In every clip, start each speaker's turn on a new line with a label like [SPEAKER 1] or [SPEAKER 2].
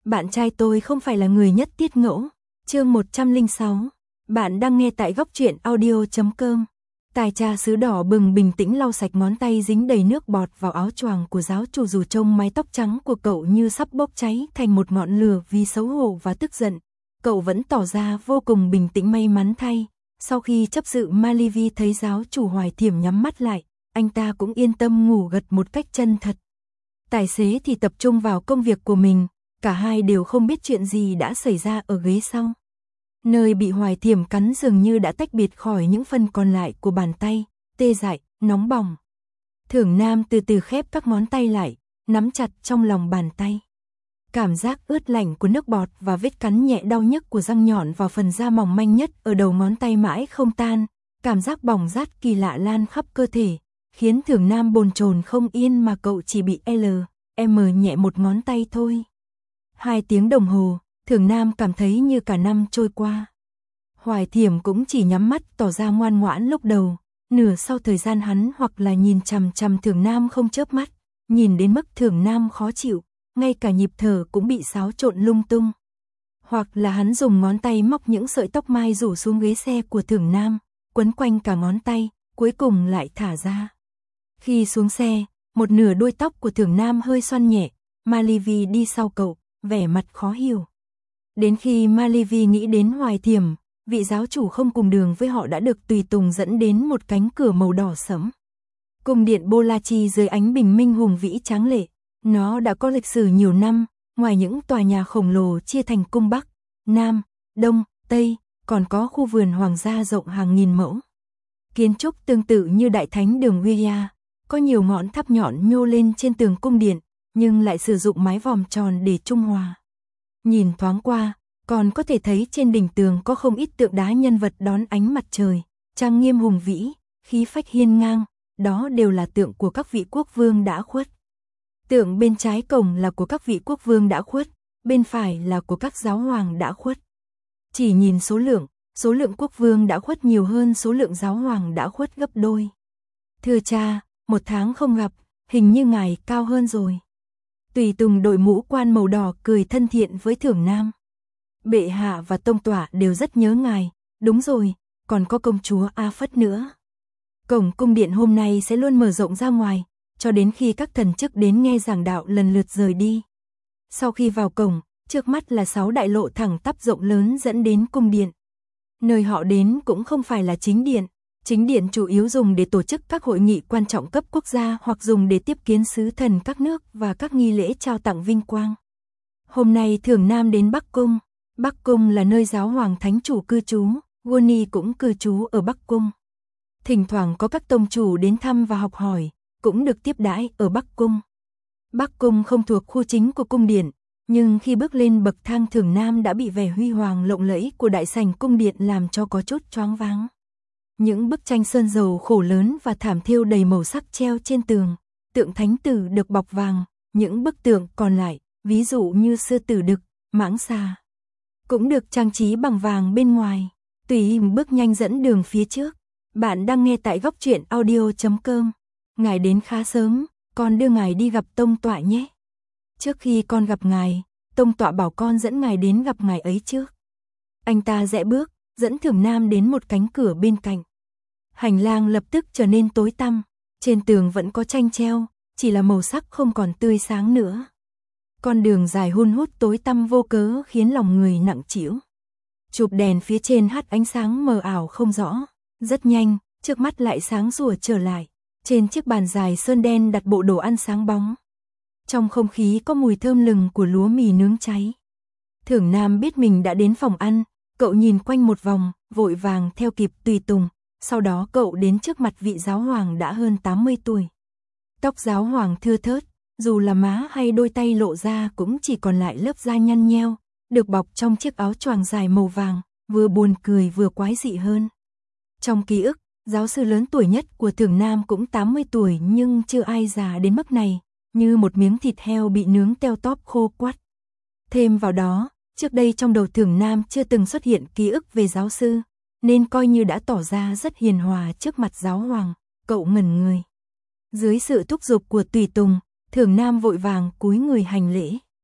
[SPEAKER 1] Bạn trai tôi không phải là người nhất tiết ngẫu. Chương 106. Bạn đang nghe tại góc truyện audio.com. Tài trà sứ đỏ bừng bình tĩnh lau sạch ngón tay dính đầy nước bọt vào áo choàng của giáo chủ, dù trông mái tóc trắng của cậu như sắp bốc cháy thành một ngọn lửa vì xấu hổ và tức giận. Cậu vẫn tỏ ra vô cùng bình tĩnh. May mắn thay, sau khi chấp sự Malivi thấy giáo chủ Hoài Thiểm nhắm mắt lại, anh ta cũng yên tâm ngủ gật một cách chân thật. Tài xế thì tập trung vào công việc của mình, cả hai đều không biết chuyện gì đã xảy ra ở ghế sau. Nơi bị Hoài Thiểm cắn dường như đã tách biệt khỏi những phần còn lại của bàn tay, tê dại, nóng bỏng. Thưởng Nam từ từ khép các ngón tay lại, nắm chặt trong lòng bàn tay. Cảm giác ướt lạnh của nước bọt và vết cắn nhẹ đau nhức của răng nhọn vào phần da mỏng manh nhất ở đầu ngón tay mãi không tan, cảm giác bỏng rát kỳ lạ lan khắp cơ thể, khiến Thưởng Nam bồn chồn không yên, mà cậu chỉ bị LM nhẹ một ngón tay thôi. 2 tiếng đồng hồ, Thưởng Nam cảm thấy như cả năm trôi qua. Hoài Thiểm cũng chỉ nhắm mắt tỏ ra ngoan ngoãn lúc đầu, nửa sau thời gian hắn hoặc là nhìn chằm chằm Thưởng Nam không chớp mắt, nhìn đến mức Thưởng Nam khó chịu, ngay cả nhịp thở cũng bị xáo trộn lung tung. Hoặc là hắn dùng ngón tay móc những sợi tóc mai rủ xuống ghế xe của Thưởng Nam, quấn quanh cả ngón tay, cuối cùng lại thả ra. Khi xuống xe, một nửa đuôi tóc của Thưởng Nam hơi xoăn nhẹ, Malivi đi sau cậu, vẻ mặt khó hiểu. Đến khi Malivi nghĩ đến Hoài Thiểm, vị giáo chủ không cùng đường với họ đã được tùy tùng dẫn đến một cánh cửa màu đỏ sẫm. Cung điện Bolachi dưới ánh bình minh hùng vĩ tráng lệ, nó đã có lịch sử nhiều năm, ngoài những tòa nhà khổng lồ chia thành cung Bắc, Nam, Đông, Tây, còn có khu vườn hoàng gia rộng hàng nghìn mẫu. Kiến trúc tương tự như Đại Thánh đường Guia, có nhiều ngọn tháp nhọn nhô lên trên tường cung điện, nhưng lại sử dụng mái vòm tròn để trung hòa. Nhìn thoáng qua, còn có thể thấy trên đỉnh tường có không ít tượng đá nhân vật đón ánh mặt trời, trang nghiêm hùng vĩ, khí phách hiên ngang, đó đều là tượng của các vị quốc vương đã khuất. Tượng bên trái cổng là của các vị quốc vương đã khuất, bên phải là của các giáo hoàng đã khuất. Chỉ nhìn số lượng quốc vương đã khuất nhiều hơn số lượng giáo hoàng đã khuất gấp đôi. Thưa cha, 1 tháng không gặp, hình như ngài cao hơn rồi. Tùy tùng đội mũ quan màu đỏ cười thân thiện với Thưởng Nam. Bệ hạ và tông tọa đều rất nhớ ngài, đúng rồi, còn có công chúa A Phất nữa. Cổng cung điện hôm nay sẽ luôn mở rộng ra ngoài, cho đến khi các thần chức đến nghe giảng đạo lần lượt rời đi. Sau khi vào cổng, trước mắt là 6 đại lộ thẳng tắp rộng lớn dẫn đến cung điện. Nơi họ đến cũng không phải là chính điện chủ yếu dùng để tổ chức các hội nghị quan trọng cấp quốc gia hoặc dùng để tiếp kiến sứ thần các nước và các nghi lễ trao tặng vinh quang. Hôm nay Thưởng Nam đến Bắc Cung. Bắc Cung là nơi giáo hoàng thánh chủ cư trú, Goni cũng cư trú ở Bắc Cung. Thỉnh thoảng có các tông chủ đến thăm và học hỏi, cũng được tiếp đãi ở Bắc Cung. Bắc Cung không thuộc khu chính của cung điện, nhưng khi bước lên bậc thang, Thưởng Nam đã bị vẻ huy hoàng lộng lẫy của đại sảnh cung điện làm cho có chút choáng váng. Những bức tranh sơn dầu khổ lớn và thảm thêu đầy màu sắc treo trên tường, tượng thánh tử được bọc vàng, những bức tượng còn lại, ví dụ như sư tử đực, mãng xà, cũng được trang trí bằng vàng bên ngoài. Tùy Hình bước nhanh dẫn đường phía trước. Bạn đang nghe tại góc truyện audio.com. Ngài đến khá sớm, con đưa ngài đi gặp tông tọa nhé. Trước khi con gặp ngài, tông tọa bảo con dẫn ngài đến gặp ngài ấy trước. Anh ta rẽ bước, dẫn Thưởng Nam đến một cánh cửa bên cạnh. Hành lang lập tức trở nên tối tăm, trên tường vẫn có tranh treo, chỉ là màu sắc không còn tươi sáng nữa. Con đường dài hun hút tối tăm vô cớ khiến lòng người nặng trĩu. Chụp đèn phía trên hắt ánh sáng mờ ảo không rõ. Rất nhanh, trước mắt lại sáng sủa trở lại. Trên chiếc bàn dài sơn đen đặt bộ đồ ăn sáng bóng. Trong không khí có mùi thơm lừng của lúa mì nướng cháy. Thưởng Nam biết mình đã đến phòng ăn, cậu nhìn quanh một vòng, vội vàng theo kịp tùy tùng. Sau đó cậu đến trước mặt vị giáo hoàng đã hơn 80 tuổi. Tóc giáo hoàng thưa thớt, dù là má hay đôi tay lộ ra cũng chỉ còn lại lớp da nhăn nheo, được bọc trong chiếc áo choàng dài màu vàng, vừa buồn cười vừa quái dị hơn. Trong ký ức, giáo sư lớn tuổi nhất của Thưởng Nam cũng 80 tuổi nhưng chưa ai già đến mức này, như một miếng thịt heo bị nướng teo tóp khô quắt. Thêm vào đó, trước đây trong đầu Thưởng Nam chưa từng xuất hiện ký ức về giáo sư, nên coi như đã tỏ ra rất hiền hòa trước mặt giáo hoàng, cậu ngẩn người. Dưới sự thúc giục của tùy tùng, Thưởng Nam vội vàng cúi người hành lễ.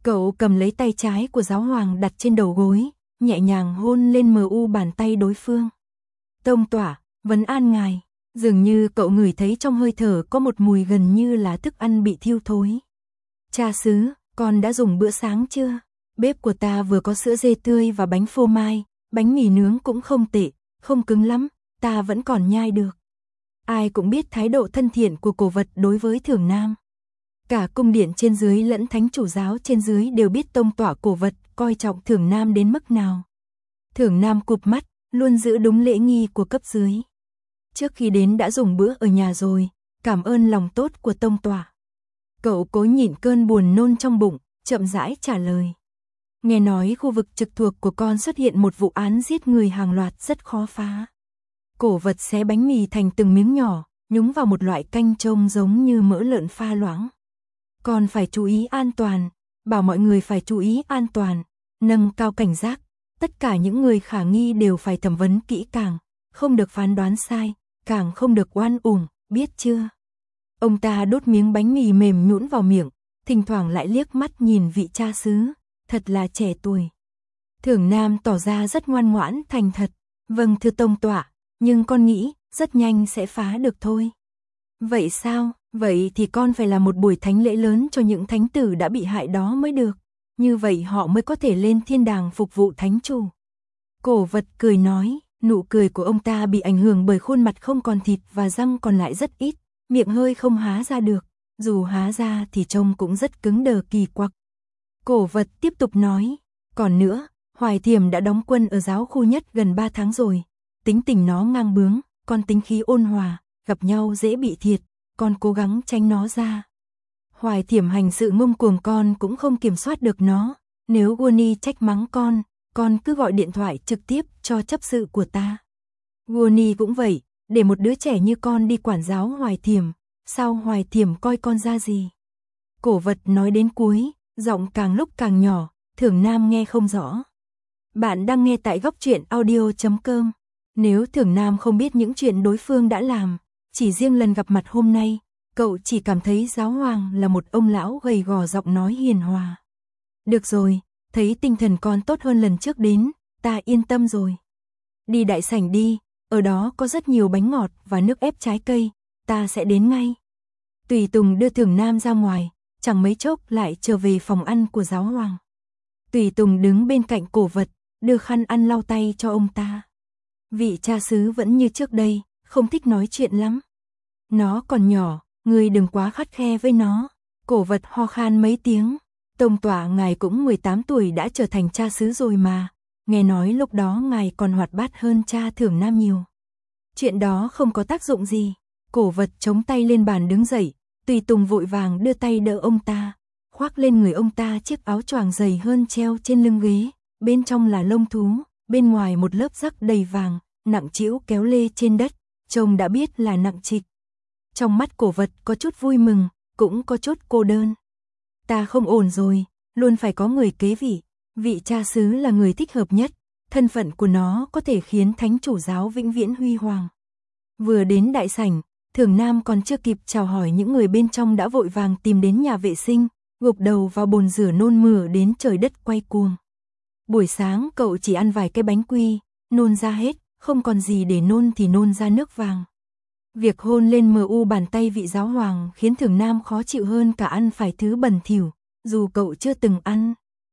[SPEAKER 1] Cậu cầm lấy tay trái của giáo hoàng đặt trên đầu gối, nhẹ nhàng hôn lên mờ u bàn tay đối phương. Tông tỏa, vấn an ngài. Dường như cậu ngửi thấy trong hơi thở có một mùi gần như là thức ăn bị thiêu thối. Cha xứ, con đã dùng bữa sáng chưa? Bếp của ta vừa có sữa dê tươi và bánh phô mai, bánh mì nướng cũng không tệ, không cứng lắm, ta vẫn còn nhai được. Ai cũng biết thái độ thân thiện của cổ vật đối với Thưởng Nam. Cả cung điện trên dưới lẫn thánh chủ giáo trên dưới đều biết tông tỏa cổ vật coi trọng Thưởng Nam đến mức nào. Thưởng Nam cụp mắt, luôn giữ đúng lễ nghi của cấp dưới. Trước khi đến đã dùng bữa ở nhà rồi, cảm ơn lòng tốt của tông tỏa. Cậu cố nhịn cơn buồn nôn trong bụng, chậm rãi trả lời. Nghe nói khu vực trực thuộc của con xuất hiện một vụ án giết người hàng loạt rất khó phá. Cổ vật xé bánh mì thành từng miếng nhỏ, nhúng vào một loại canh trông giống như mỡ lợn pha loãng. Con phải chú ý an toàn, bảo mọi người phải chú ý an toàn, nâng cao cảnh giác. Tất cả những người khả nghi đều phải thẩm vấn kỹ càng, không được phán đoán sai, càng không được oan uổng, biết chưa? Ông ta đốt miếng bánh mì mềm nhũn vào miệng, thỉnh thoảng lại liếc mắt nhìn vị cha xứ, thật là trẻ tuổi. Thưởng Nam tỏ ra rất ngoan ngoãn thành thật, vâng thưa tông tọa, nhưng con nghĩ rất nhanh sẽ phá được thôi. Vậy sao? Vậy thì con phải làm một buổi thánh lễ lớn cho những thánh tử đã bị hại đó mới được, như vậy họ mới có thể lên thiên đàng phục vụ thánh chủ. Cổ vật cười nói, nụ cười của ông ta bị ảnh hưởng bởi khuôn mặt không còn thịt và răng còn lại rất ít, miệng hơi không há ra được, dù há ra thì trông cũng rất cứng đờ kỳ quặc. Cổ vật tiếp tục nói, còn nữa, Hoài Thiểm đã đóng quân ở giáo khu nhất gần 3 tháng rồi, tính tình nó ngang bướng, con tính khí ôn hòa, gặp nhau dễ bị thiệt, con cố gắng tránh nó ra. Hoài Thiểm hành sự ngông cuồng con cũng không kiểm soát được nó, nếu Guoni trách mắng con cứ gọi điện thoại trực tiếp cho chấp sự của ta. Guoni cũng vậy, để một đứa trẻ như con đi quản giáo Hoài Thiểm, sao Hoài Thiểm coi con ra gì? Cổ vật nói đến cuối, giọng càng lúc càng nhỏ, Thưởng Nam nghe không rõ. Bạn đang nghe tại góc truyện audio.com. Nếu Thưởng Nam không biết những chuyện đối phương đã làm, chỉ riêng lần gặp mặt hôm nay, cậu chỉ cảm thấy giáo hoàng là một ông lão gầy gò giọng nói hiền hòa. Được rồi, thấy tinh thần con tốt hơn lần trước đến, ta yên tâm rồi. Đi đại sảnh đi, ở đó có rất nhiều bánh ngọt và nước ép trái cây, ta sẽ đến ngay. Tùy Tùng đưa Thưởng Nam ra ngoài, chẳng mấy chốc lại trở về phòng ăn của giáo hoàng. Tùy Tùng đứng bên cạnh cổ vật, đưa khăn ăn lau tay cho ông ta. Vị cha xứ vẫn như trước đây, không thích nói chuyện lắm. Nó còn nhỏ, ngươi đừng quá khắt khe với nó. Cổ vật ho khan mấy tiếng. Tông tọa ngài cũng 18 tuổi đã trở thành cha xứ rồi mà. Nghe nói lúc đó ngài còn hoạt bát hơn cha Thưởng Nam nhiều. Chuyện đó không có tác dụng gì. Cổ vật chống tay lên bàn đứng dậy. Tùy Tùng vội vàng đưa tay đỡ ông ta, khoác lên người ông ta chiếc áo choàng dày hơn treo trên lưng ghế. Bên trong là lông thú, bên ngoài một lớp rắc đầy vàng, nặng trĩu kéo lê trên đất, trông đã biết là nặng trịch. Trong mắt cổ vật có chút vui mừng, cũng có chút cô đơn. Ta không ổn rồi, luôn phải có người kế vị. Vị cha xứ là người thích hợp nhất, thân phận của nó có thể khiến thánh chủ giáo vĩnh viễn huy hoàng. Vừa đến đại sảnh, Thưởng Nam còn chưa kịp chào hỏi những người bên trong đã vội vàng tìm đến nhà vệ sinh, gục đầu vào bồn rửa nôn mửa đến trời đất quay cuồng. Buổi sáng cậu chỉ ăn vài cái bánh quy, nôn ra hết, không còn gì để nôn thì nôn ra nước vàng. Việc hôn lên MU bàn tay vị giáo hoàng khiến Thưởng Nam khó chịu hơn cả ăn phải thứ bẩn thỉu, dù cậu chưa từng ăn.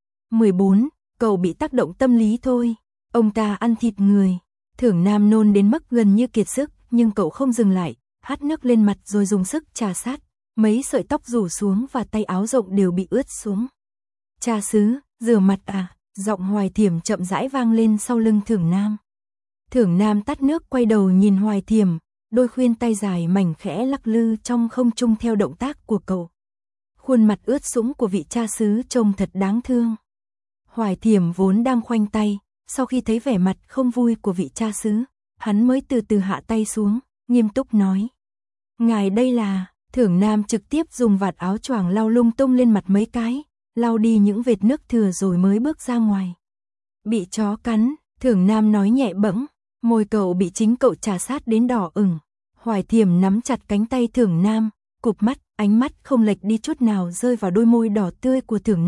[SPEAKER 1] 14. Cậu bị tác động tâm lý thôi. Ông ta ăn thịt người. Thưởng Nam nôn đến mức gần như kiệt sức, nhưng cậu không dừng lại, hắt nước lên mặt rồi dùng sức chà sát. Mấy sợi tóc rủ xuống và tay áo rộng đều bị ướt xuống. Cha xứ, rửa mặt à? Giọng Hoài Thiểm chậm rãi vang lên sau lưng Thưởng Nam. Thưởng Nam tắt nước quay đầu nhìn Hoài Thiểm, đôi khuyên tay dài mảnh khẽ lắc lư trong không trung theo động tác của cậu. Khuôn mặt ướt sũng của vị cha xứ trông thật đáng thương. Hoài Thiểm vốn đang khoanh tay, sau khi thấy vẻ mặt không vui của vị cha xứ, hắn mới từ từ hạ tay xuống, nghiêm túc nói. Ngài đây là... Thưởng Nam trực tiếp dùng vạt áo choàng lau lung tung lên mặt mấy cái, lau đi những vệt nước thừa rồi mới bước ra ngoài. Bị chó cắn, Thưởng Nam nói nhẹ bẫng, môi cậu bị chính cậu chà sát đến đỏ ửng. Hoài Thiểm nắm chặt cánh tay Thưởng Nam, cụp mắt, ánh mắt không lệch đi chút nào rơi vào đôi môi đỏ tươi của Thưởng Nam,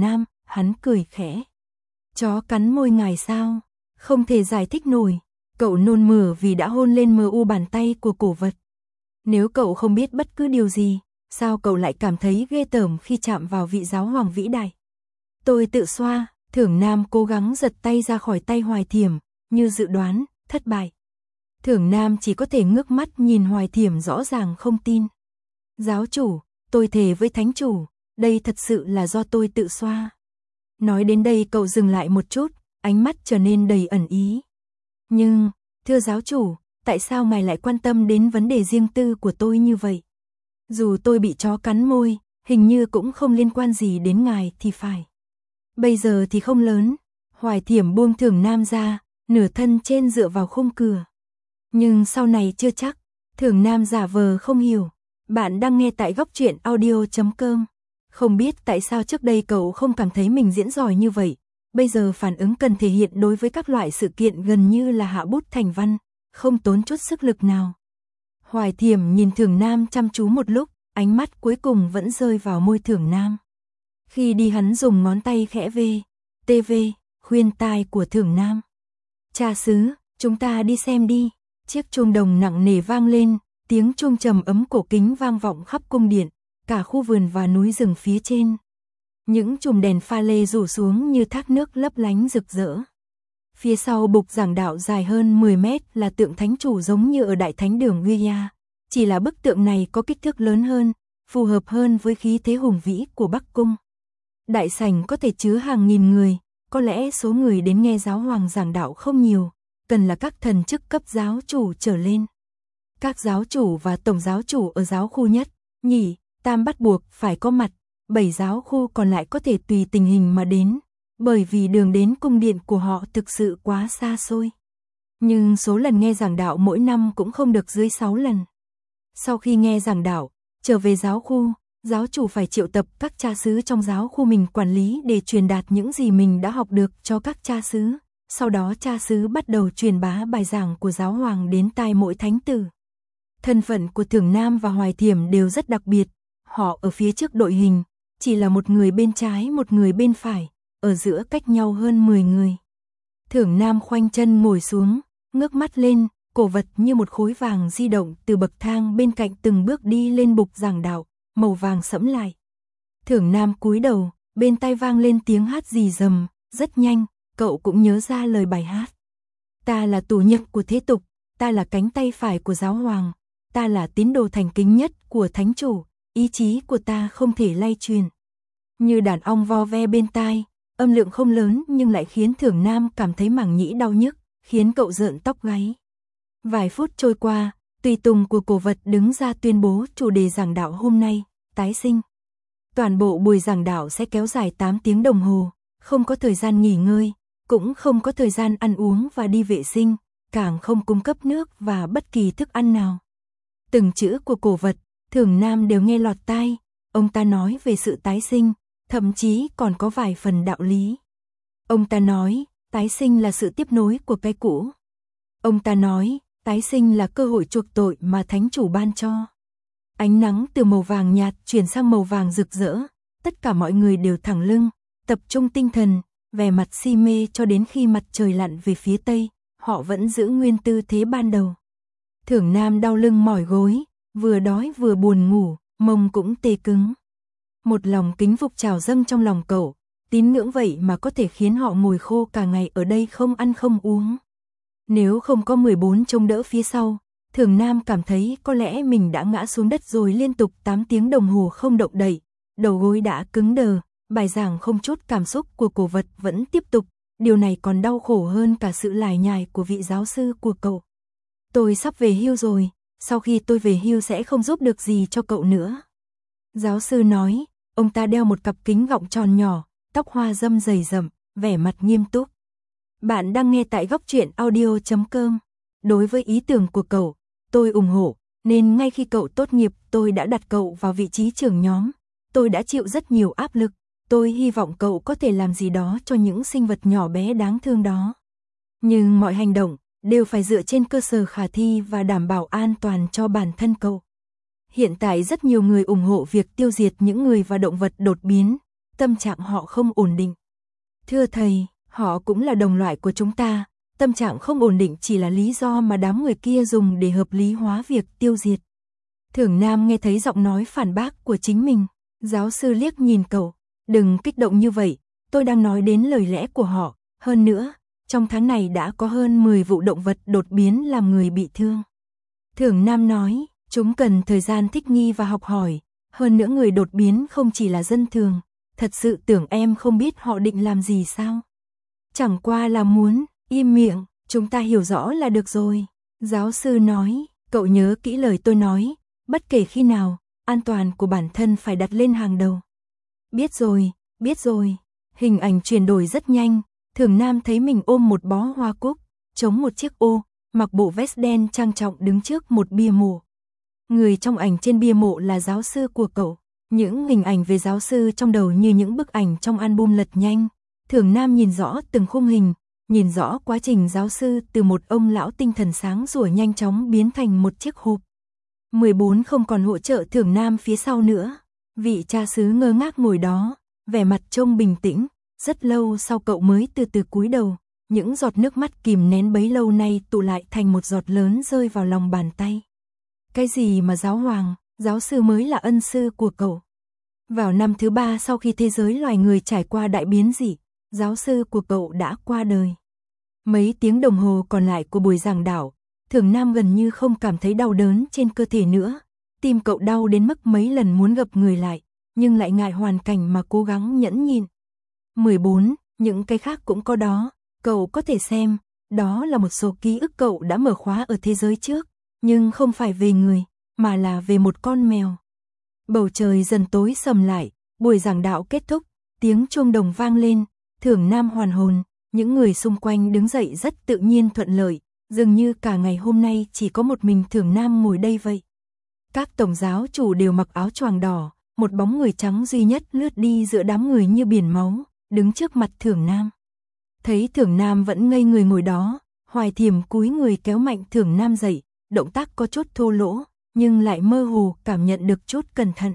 [SPEAKER 1] hắn cười khẽ. Chó cắn môi ngài sao? Không thể giải thích nổi. Cậu nôn mửa vì đã hôn lên mờ u bàn tay của cổ vật. Nếu cậu không biết bất cứ điều gì, sao cậu lại cảm thấy ghê tởm khi chạm vào vị giáo hoàng vĩ đại? Tôi tự xoa. Thưởng Nam cố gắng giật tay ra khỏi tay Hoài Thiểm, như dự đoán, thất bại. Thưởng Nam chỉ có thể ngước mắt nhìn Hoài Thiểm rõ ràng không tin. Giáo chủ, tôi thề với thánh chủ, đây thật sự là do tôi tự xoa. Nói đến đây cậu dừng lại một chút, ánh mắt trở nên đầy ẩn ý. Nhưng, thưa giáo chủ, tại sao ngài lại quan tâm đến vấn đề riêng tư của tôi như vậy? Dù tôi bị chó cắn môi, hình như cũng không liên quan gì đến ngài thì phải. Bây giờ thì không lớn. Hoài Thiểm buông Thưởng Nam ra, nửa thân trên dựa vào khung cửa. Nhưng sau này chưa chắc. Thưởng Nam giả vờ không hiểu. Bạn đang nghe tại góc truyện audio.com. Không biết tại sao trước đây cậu không cảm thấy mình diễn giỏi như vậy. Bây giờ phản ứng cần thể hiện đối với các loại sự kiện gần như là hạ bút thành văn, không tốn chút sức lực nào. Hoài Thiểm nhìn Thưởng Nam chăm chú một lúc, ánh mắt cuối cùng vẫn rơi vào môi Thưởng Nam. Khi đi hắn dùng ngón tay khẽ khuyên tai của Thưởng Nam. Cha xứ, chúng ta đi xem đi. Chiếc chuông đồng nặng nề vang lên, tiếng chuông trầm ấm cổ kính vang vọng khắp cung điện, cả khu vườn và núi rừng phía trên. Những chùm đèn pha lê rủ xuống như thác nước lấp lánh rực rỡ. Phía sau bục giảng đạo dài hơn 10 mét là tượng thánh chủ giống như ở Đại Thánh đường Guya. Chỉ là bức tượng này có kích thước lớn hơn, phù hợp hơn với khí thế hùng vĩ của Bắc Cung. Đại sảnh có thể chứa hàng nghìn người, có lẽ số người đến nghe giáo hoàng giảng đạo không nhiều, cần là các thần chức cấp giáo chủ trở lên. Các giáo chủ và tổng giáo chủ ở giáo khu nhất, nhì, tam bắt buộc phải có mặt, 7 giáo khu còn lại có thể tùy tình hình mà đến, bởi vì đường đến cung điện của họ thực sự quá xa xôi. Nhưng số lần nghe giảng đạo mỗi năm cũng không được dưới 6 lần. Sau khi nghe giảng đạo, trở về giáo khu, giáo chủ phải triệu tập các cha xứ trong giáo khu mình quản lý để truyền đạt những gì mình đã học được cho các cha xứ. Sau đó cha xứ bắt đầu truyền bá bài giảng của giáo hoàng đến tai mỗi thánh tử. Thân phận của Thưởng Nam và Hoài Thiểm đều rất đặc biệt. Họ ở phía trước đội hình, chỉ là một người bên trái một người bên phải, ở giữa cách nhau hơn 10 người. Thưởng Nam khoanh chân ngồi xuống, ngước mắt lên, cổ vật như một khối vàng di động từ bậc thang bên cạnh từng bước đi lên bục giảng đạo, màu vàng sẫm lại. Thưởng Nam cúi đầu, bên tai vang lên tiếng hát rì rầm, rất nhanh, cậu cũng nhớ ra lời bài hát. Ta là tù nhân của thế tục, ta là cánh tay phải của giáo hoàng, ta là tín đồ thành kính nhất của thánh chủ, ý chí của ta không thể lay truyền. Như đàn ong vo ve bên tai, âm lượng không lớn nhưng lại khiến Thưởng Nam cảm thấy màng nhĩ đau nhức, khiến cậu rợn tóc gáy. Vài phút trôi qua, tùy tùng của cổ vật đứng ra tuyên bố chủ đề giảng đạo hôm nay, tái sinh. Toàn bộ buổi giảng đạo sẽ kéo dài 8 tiếng đồng hồ, không có thời gian nghỉ ngơi, cũng không có thời gian ăn uống và đi vệ sinh, càng không cung cấp nước và bất kỳ thức ăn nào. Từng chữ của cổ vật, Thưởng Nam đều nghe lọt tai, ông ta nói về sự tái sinh, thậm chí còn có vài phần đạo lý. Ông ta nói, tái sinh là sự tiếp nối của cái cũ. Ông ta nói, tái sinh là cơ hội chuộc tội mà thánh chủ ban cho. Ánh nắng từ màu vàng nhạt chuyển sang màu vàng rực rỡ, tất cả mọi người đều thẳng lưng, tập trung tinh thần, vẻ mặt si mê cho đến khi mặt trời lặn về phía tây, họ vẫn giữ nguyên tư thế ban đầu. Thưởng Nam đau lưng mỏi gối, vừa đói vừa buồn ngủ, mông cũng tê cứng. Một lòng kính phục trào dâng trong lòng cậu, tín ngưỡng vậy mà có thể khiến họ ngồi khô cả ngày ở đây không ăn không uống. Nếu không có 14 trông đỡ phía sau, Thưởng Nam cảm thấy có lẽ mình đã ngã xuống đất rồi liên tục 8 tiếng đồng hồ không động đậy, đầu gối đã cứng đờ, bài giảng không chút cảm xúc của cổ vật vẫn tiếp tục, điều này còn đau khổ hơn cả sự lải nhải của vị giáo sư của cậu. Tôi sắp về hưu rồi, sau khi tôi về hưu sẽ không giúp được gì cho cậu nữa. Giáo sư nói, ông ta đeo một cặp kính gọng tròn nhỏ, tóc hoa râm dày rậm, vẻ mặt nghiêm túc. Bạn đang nghe tại góc truyện audio.com. Đối với ý tưởng của cậu, tôi ủng hộ, nên ngay khi cậu tốt nghiệp tôi đã đặt cậu vào vị trí trưởng nhóm. Tôi đã chịu rất nhiều áp lực, tôi hy vọng cậu có thể làm gì đó cho những sinh vật nhỏ bé đáng thương đó. Nhưng mọi hành động đều phải dựa trên cơ sở khả thi và đảm bảo an toàn cho bản thân cậu. Hiện tại rất nhiều người ủng hộ việc tiêu diệt những người và động vật đột biến. tâm trạng họ không ổn định. Thưa thầy, họ cũng là đồng loại của chúng ta, tâm trạng không ổn định chỉ là lý do mà đám người kia dùng để hợp lý hóa việc tiêu diệt. Thưởng Nam nghe thấy giọng nói phản bác của chính mình, giáo sư liếc nhìn cậu, đừng kích động như vậy, tôi đang nói đến lời lẽ của họ, hơn nữa, trong tháng này đã có hơn 10 vụ động vật đột biến làm người bị thương. Thưởng Nam nói, chúng cần thời gian thích nghi và học hỏi, hơn nữa người đột biến không chỉ là dân thường, thật sự tưởng em không biết họ định làm gì sao? Chẳng qua là muốn, im miệng, chúng ta hiểu rõ là được rồi. Giáo sư nói, cậu nhớ kỹ lời tôi nói, bất kể khi nào, an toàn của bản thân phải đặt lên hàng đầu. Biết rồi, biết rồi. Hình ảnh chuyển đổi rất nhanh, Thưởng Nam thấy mình ôm một bó hoa cúc, chống một chiếc ô, mặc bộ vest đen trang trọng đứng trước một bia mộ. Người trong ảnh trên bia mộ là giáo sư của cậu. Những hình ảnh về giáo sư trong đầu như những bức ảnh trong album lật nhanh. Thưởng Nam nhìn rõ từng khung hình, nhìn rõ quá trình giáo sư từ một ông lão tinh thần sáng sủa nhanh chóng biến thành một chiếc hộp. 14 không còn hỗ trợ Thưởng Nam phía sau nữa. Vị cha xứ ngơ ngác ngồi đó, vẻ mặt trông bình tĩnh, rất lâu sau cậu mới từ từ cúi đầu, những giọt nước mắt kìm nén bấy lâu nay tụ lại thành một giọt lớn rơi vào lòng bàn tay. Cái gì mà giáo hoàng, giáo sư mới là ân sư của cậu. Vào năm thứ 3 sau khi thế giới loài người trải qua đại biến dị, giáo sư của cậu đã qua đời. Mấy tiếng đồng hồ còn lại của buổi giảng đạo, Thưởng Nam gần như không cảm thấy đau đớn trên cơ thể nữa. Tim cậu đau đến mức mấy lần muốn gập người lại, nhưng lại ngại hoàn cảnh mà cố gắng nhẫn nhịn. 14, những cái khác cũng có đó, cậu có thể xem, đó là một số ký ức cậu đã mở khóa ở thế giới trước, nhưng không phải về người, mà là về một con mèo. Bầu trời dần tối sầm lại, buổi giảng đạo kết thúc, tiếng chuông đồng vang lên, Thưởng Nam hoàn hồn, những người xung quanh đứng dậy rất tự nhiên thuận lợi, dường như cả ngày hôm nay chỉ có một mình Thưởng Nam ngồi đây vậy. Các tổng giáo chủ đều mặc áo choàng đỏ, một bóng người trắng duy nhất lướt đi giữa đám người như biển máu, đứng trước mặt Thưởng Nam. Thấy Thưởng Nam vẫn ngây người ngồi đó, Hoài Thiểm cúi người kéo mạnh Thưởng Nam dậy, động tác có chút thô lỗ, nhưng lại mơ hồ cảm nhận được chút cẩn thận.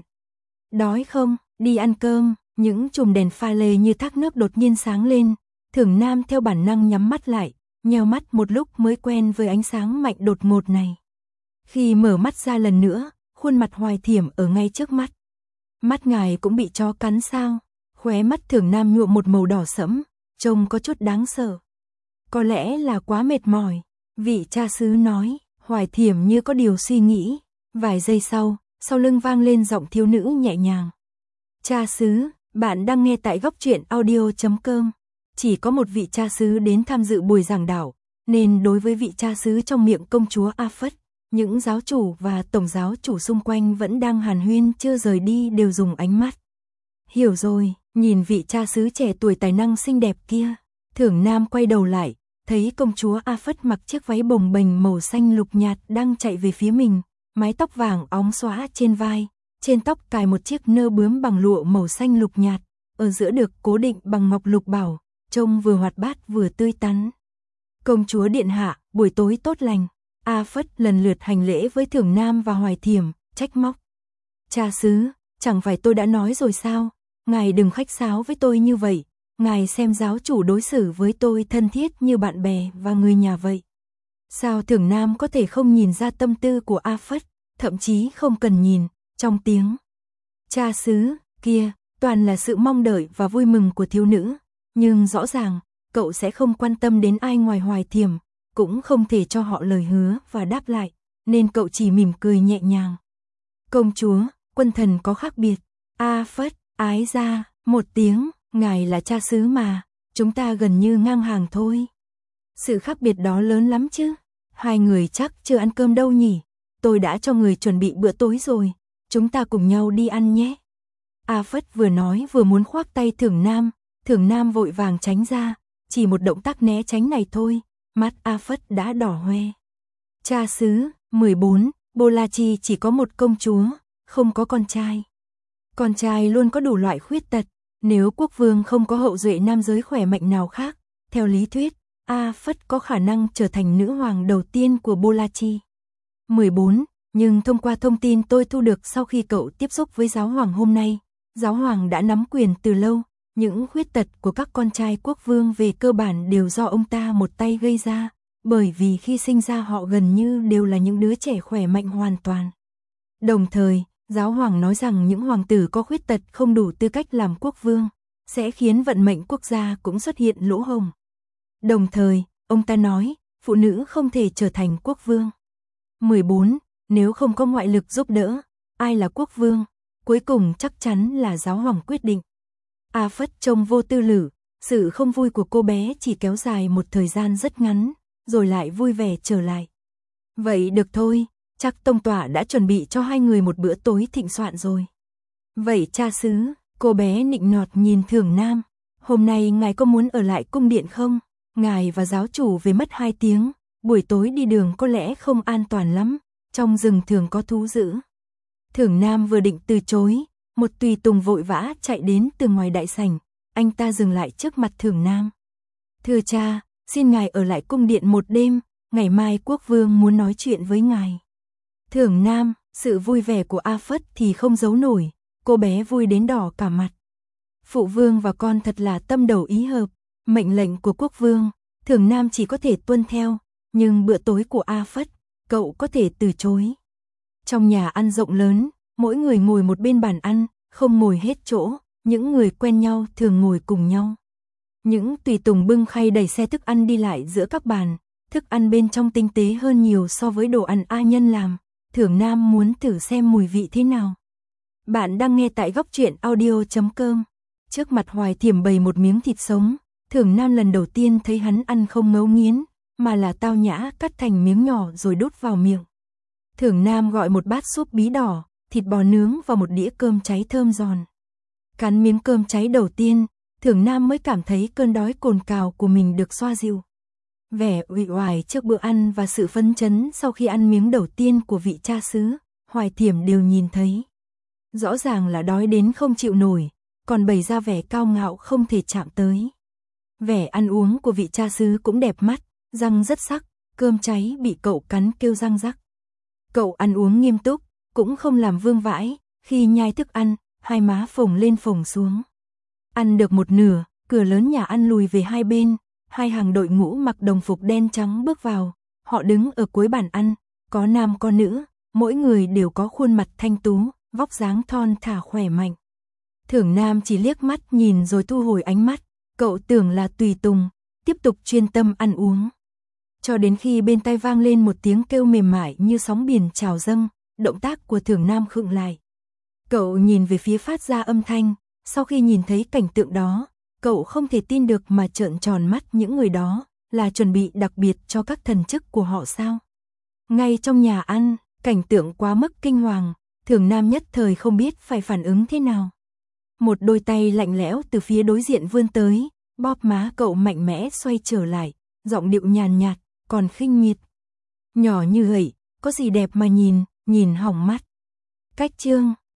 [SPEAKER 1] Đói không, đi ăn cơm, những chùm đèn pha lê như thác nước đột nhiên sáng lên, Thưởng Nam theo bản năng nhắm mắt lại, nheo mắt một lúc mới quen với ánh sáng mạnh đột ngột này. Khi mở mắt ra lần nữa, khuôn mặt Hoài Thiểm ở ngay trước mắt. Mắt ngài cũng bị chó cắn sao? Khóe mắt Thưởng Nam nhuộm một màu đỏ sẫm, trông có chút đáng sợ. Có lẽ là quá mệt mỏi, vị cha xứ nói. Hoài Thiểm như có điều suy nghĩ. Vài giây sau lưng vang lên giọng thiếu nữ nhẹ nhàng. Cha xứ, bạn đang nghe tại góc truyện audio.com. Chỉ có một vị cha xứ đến tham dự buổi giảng đạo, nên đối với vị cha xứ trong miệng công chúa A Phất, những giáo chủ và tổng giáo chủ xung quanh vẫn đang hàn huyên chưa rời đi đều dùng ánh mắt. Hiểu rồi, nhìn vị cha xứ trẻ tuổi tài năng xinh đẹp kia, Thưởng Nam quay đầu lại, thấy công chúa A Phất mặc chiếc váy bồng bềnh màu xanh lục nhạt đang chạy về phía mình, mái tóc vàng óng xõa trên vai, trên tóc cài một chiếc nơ bướm bằng lụa màu xanh lục nhạt, ở giữa được cố định bằng ngọc lục bảo, trông vừa hoạt bát vừa tươi tắn. Công chúa điện hạ, buổi tối tốt lành. A Phất lần lượt hành lễ với Thưởng Nam và Hoài Thiểm, trách móc. Cha xứ, chẳng phải tôi đã nói rồi sao, ngài đừng khách sáo với tôi như vậy, ngài xem giáo chủ đối xử với tôi thân thiết như bạn bè và người nhà vậy. Sao Thưởng Nam có thể không nhìn ra tâm tư của A Phất, thậm chí không cần nhìn, trong tiếng cha xứ kia, toàn là sự mong đợi và vui mừng của thiếu nữ, nhưng rõ ràng, cậu sẽ không quan tâm đến ai ngoài Hoài Thiểm, cũng không thể cho họ lời hứa và đáp lại, nên cậu chỉ mỉm cười nhẹ nhàng. Công chúa, quân thần có khác biệt. A Phất, ái ra, một tiếng, ngài là cha xứ mà, chúng ta gần như ngang hàng thôi. Sự khác biệt đó lớn lắm chứ, hai người chắc chưa ăn cơm đâu nhỉ, tôi đã cho người chuẩn bị bữa tối rồi, chúng ta cùng nhau đi ăn nhé. A Phất vừa nói vừa muốn khoác tay Thưởng Nam vội vàng tránh ra, chỉ một động tác né tránh này thôi, mắt A Phất đã đỏ hoe. Cha xứ, 14, Bolachi chỉ có một công chúa, không có con trai. Con trai luôn có đủ loại khuyết tật, nếu quốc vương không có hậu duệ nam giới khỏe mạnh nào khác, theo lý thuyết, A Phất có khả năng trở thành nữ hoàng đầu tiên của Bolachi. 14, nhưng thông qua thông tin tôi thu được sau khi cậu tiếp xúc với giáo hoàng hôm nay, Giáo hoàng đã nắm quyền từ lâu, những khuyết tật của các con trai quốc vương về cơ bản đều do ông ta một tay gây ra, bởi vì khi sinh ra họ gần như đều là những đứa trẻ khỏe mạnh hoàn toàn. Đồng thời, giáo hoàng nói rằng những hoàng tử có khuyết tật không đủ tư cách làm quốc vương, sẽ khiến vận mệnh quốc gia cũng xuất hiện lỗ hổng. Đồng thời, ông ta nói, phụ nữ không thể trở thành quốc vương. 14. Nếu không có ngoại lực giúp đỡ, ai là quốc vương? Cuối cùng chắc chắn là giáo hoàng quyết định. A Phất trông vô tư lự, sự không vui của cô bé chỉ kéo dài một thời gian rất ngắn, rồi lại vui vẻ trở lại. Vậy được thôi, chắc tông tọa đã chuẩn bị cho hai người một bữa tối thịnh soạn rồi. Vậy cha xứ, cô bé nịnh nọt nhìn Thường Nam, hôm nay ngài có muốn ở lại cung điện không? Ngài và giáo chủ về mất 2 tiếng, buổi tối đi đường có lẽ không an toàn lắm, trong rừng thường có thú dữ. Thường Nam vừa định từ chối, một tùy tùng vội vã chạy đến từ ngoài đại sảnh, anh ta dừng lại trước mặt Thường Nam. Thưa cha, xin ngài ở lại cung điện một đêm, ngày mai quốc vương muốn nói chuyện với ngài. Thường Nam, sự vui vẻ của A Phất thì không giấu nổi, cô bé vui đến đỏ cả mặt. Phụ vương và con thật là tâm đầu ý hợp, mệnh lệnh của quốc vương, Thường Nam chỉ có thể tuân theo, nhưng bữa tối của A Phất, cậu có thể từ chối. Trong nhà ăn rộng lớn, mỗi người ngồi một bên bàn ăn, không ngồi hết chỗ, những người quen nhau thường ngồi cùng nhau. Những tùy tùng bưng khay đẩy xe thức ăn đi lại giữa các bàn, thức ăn bên trong tinh tế hơn nhiều so với đồ ăn A Nhân làm, Thường Nam muốn thử xem mùi vị thế nào. Bạn đang nghe tại góc truyện audio.com. Trước mặt Hoài Thiểm bày một miếng thịt sống, Thường Nam lần đầu tiên thấy hắn ăn không ngấu nghiến, mà là tao nhã cắt thành miếng nhỏ rồi đút vào miệng. Thường Nam gọi một bát súp bí đỏ, thịt bò nướng và một đĩa cơm cháy thơm giòn. Cắn miếng cơm cháy đầu tiên, Thường Nam mới cảm thấy cơn đói cồn cào của mình được xoa dịu. Vẻ uể oải trước bữa ăn và sự phấn chấn sau khi ăn miếng đầu tiên của vị cha xứ, Hoài Thiểm đều nhìn thấy. Rõ ràng là đói đến không chịu nổi, còn bày ra vẻ cao ngạo không thể chạm tới. Vẻ ăn uống của vị cha xứ cũng đẹp mắt, răng rất sắc, cơm cháy bị cậu cắn kêu răng rắc. Cậu ăn uống nghiêm túc, cũng không làm vương vãi, khi nhai thức ăn, hai má phồng lên phồng xuống. Ăn được một nửa, cửa lớn nhà ăn lùi về hai bên, hai hàng đội ngũ mặc đồng phục đen trắng bước vào, họ đứng ở cuối bàn ăn, có nam có nữ, mỗi người đều có khuôn mặt thanh tú, vóc dáng thon thả khỏe mạnh. Thường Nam chỉ liếc mắt nhìn rồi thu hồi ánh mắt, cậu tưởng là tùy tùng, tiếp tục chuyên tâm ăn uống. Cho đến khi bên tai vang lên một tiếng kêu mềm mại như sóng biển trào dâng, động tác của Thường Nam khựng lại. Cậu nhìn về phía phát ra âm thanh, sau khi nhìn thấy cảnh tượng đó, cậu không thể tin được mà trợn tròn mắt. Những người đó là chuẩn bị đặc biệt cho các thần chức của họ sao? Ngay trong nhà ăn, cảnh tượng quá mức kinh hoàng, Thường Nam nhất thời không biết phải phản ứng thế nào. Một đôi tay lạnh lẽo từ phía đối diện vươn tới, bóp má cậu mạnh mẽ xoay trở lại, giọng điệu nhàn nhạt, còn khinh miệt. Nhỏ như vậy, có gì đẹp mà nhìn, nhìn hỏng mắt. Cách chương